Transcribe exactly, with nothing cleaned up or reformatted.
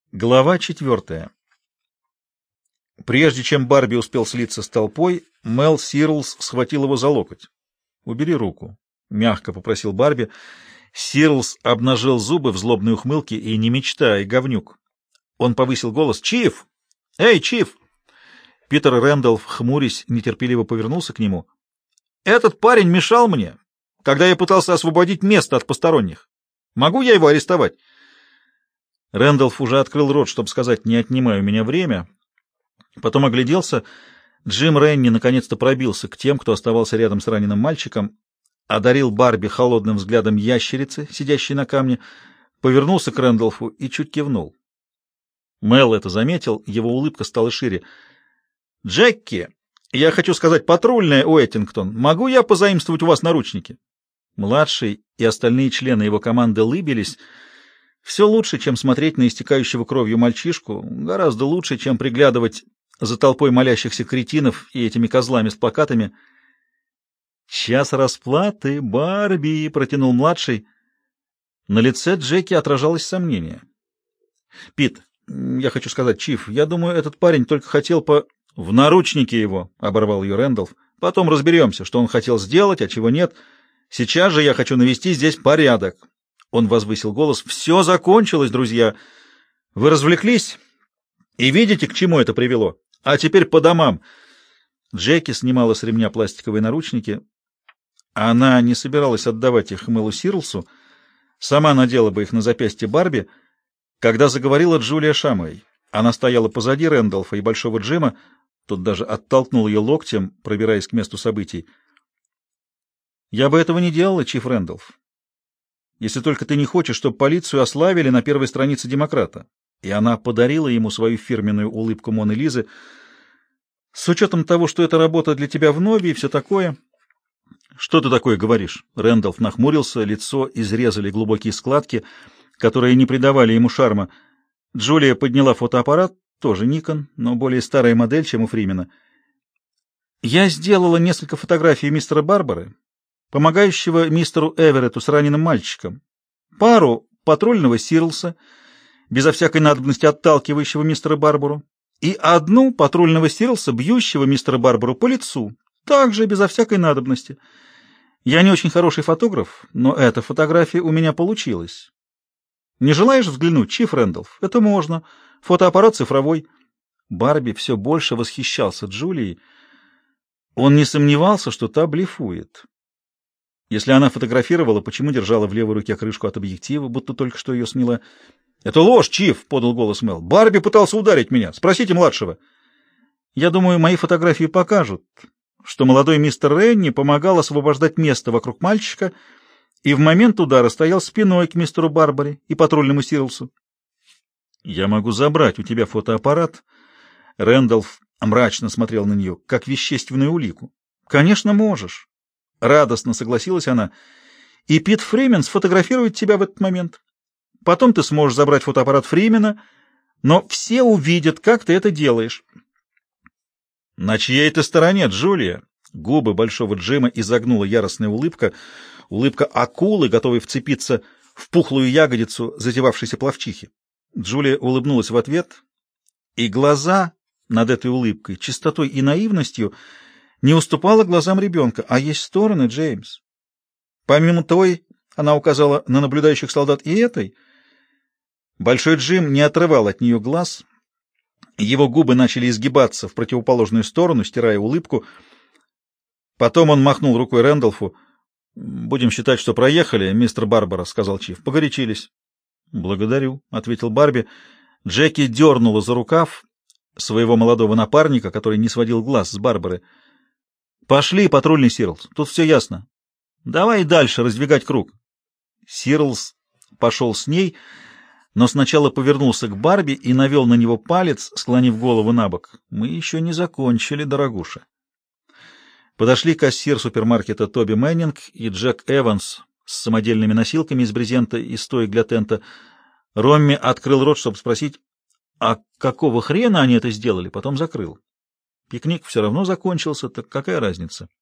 Глава четвертая. Прежде чем Барби успел слиться с толпой, Мел Сирлс схватил его за локоть. «Убери руку», — мягко попросил Барби. Сирлс обнажил зубы в злобной ухмылке и не мечтай, говнюк. Он повысил голос. «Чиф! Эй, Чиф!» Питер Рэндалф, хмурясь, нетерпеливо повернулся к нему. «Этот парень мешал мне, когда я пытался освободить место от посторонних. Могу я его арестовать?» Рэндалф уже открыл рот, чтобы сказать «не отнимай у меня время». Потом огляделся. Джим Ренни наконец-то пробился к тем, кто оставался рядом с раненым мальчиком, одарил Барби холодным взглядом ящерицы, сидящей на камне, повернулся к Рэндалфу и чуть кивнул. Мел это заметил, его улыбка стала шире. «Джекки, я хочу сказать, патрульная Уэттингтон, могу я позаимствовать у вас наручники?» Младший и остальные члены его команды лыбились. Все лучше, чем смотреть на истекающего кровью мальчишку, гораздо лучше, чем приглядывать за толпой молящихся кретинов и этими козлами с плакатами. «Час расплаты, Барби!» — протянул младший. На лице Джеки отражалось сомнение. «Пит, я хочу сказать, Чиф, я думаю, этот парень только хотел по...» «В наручники его!» — оборвал ее Рэндалф. «Потом разберемся, что он хотел сделать, а чего нет. Сейчас же я хочу навести здесь порядок». Он возвысил голос. «Все закончилось, друзья. Вы развлеклись и видите, к чему это привело. А теперь по домам». Джеки снимала с ремня пластиковые наручники. Она не собиралась отдавать их Мэлу Сирлсу. Сама надела бы их на запястье Барби, когда заговорила Джулия Шамуэй. Она стояла позади Рэндалфа и Большого Джима. Тот даже оттолкнул ее локтем, пробираясь к месту событий. «Я бы этого не делала, Чиф Рэндалф. Если только ты не хочешь, чтобы полицию ославили на первой странице «Демократа». И она подарила ему свою фирменную улыбку Моны Лизы. С учетом того, что эта работа для тебя вновь и все такое... Что ты такое говоришь? Рэндалф нахмурился, лицо изрезали глубокие складки, которые не придавали ему шарма. Джулия подняла фотоаппарат, тоже Никон, но более старая модель, чем у Фримена. Я сделала несколько фотографий мистера Барбары, помогающего мистеру Эверетту с раненым мальчиком, пару патрульного Сирлса, безо всякой надобности отталкивающего мистера Барбару, и одну патрульного Сирлса, бьющего мистера Барбару по лицу, также безо всякой надобности. Я не очень хороший фотограф, но эта фотография у меня получилась. Не желаешь взглянуть, Чиф Рэндалф? Это можно. Фотоаппарат цифровой. Барби все больше восхищался Джулией. Он не сомневался, что та блефует. Если она фотографировала, почему держала в левой руке крышку от объектива, будто только что ее сняла? — Это ложь, Чиф! — подал голос Мел. — Барби пытался ударить меня. Спросите младшего. Я думаю, мои фотографии покажут, что молодой мистер Ренни помогал освобождать место вокруг мальчика и в момент удара стоял спиной к мистеру Барбаре и патрульному Сирлсу. — Я могу забрать у тебя фотоаппарат. Рэндалф мрачно смотрел на нее, как вещественную улику. — Конечно, можешь. Радостно согласилась она. И Пит Фримен сфотографирует тебя в этот момент. Потом ты сможешь забрать фотоаппарат Фримена, но все увидят, как ты это делаешь. На чьей ты стороне, Джулия? Губы Большого Джима изогнула яростная улыбка, улыбка акулы, готовой вцепиться в пухлую ягодицу затевавшейся пловчихи. Джулия улыбнулась в ответ, и глаза над этой улыбкой, чистотой и наивностью не уступала глазам ребенка. А есть стороны, Джеймс. Помимо той, она указала на наблюдающих солдат, и этой. Большой Джим не отрывал от нее глаз. Его губы начали изгибаться в противоположную сторону, стирая улыбку. Потом он махнул рукой Рэндалфу. — Будем считать, что проехали, мистер Барбара, — сказал Чиф. — Погорячились. — Благодарю, — ответил Барби. Джеки дернула за рукав своего молодого напарника, который не сводил глаз с Барбары. «Пошли, патрульный Сирлс, тут все ясно. Давай дальше раздвигать круг». Сирлс пошел с ней, но сначала повернулся к Барби и навел на него палец, склонив голову на бок. «Мы еще не закончили, дорогуша». Подошли кассир супермаркета Тоби Мэннинг и Джек Эванс с самодельными носилками из брезента и стоек для тента. Ромми открыл рот, чтобы спросить, а какого хрена они это сделали, потом закрыл. Пикник все равно закончился, так какая разница?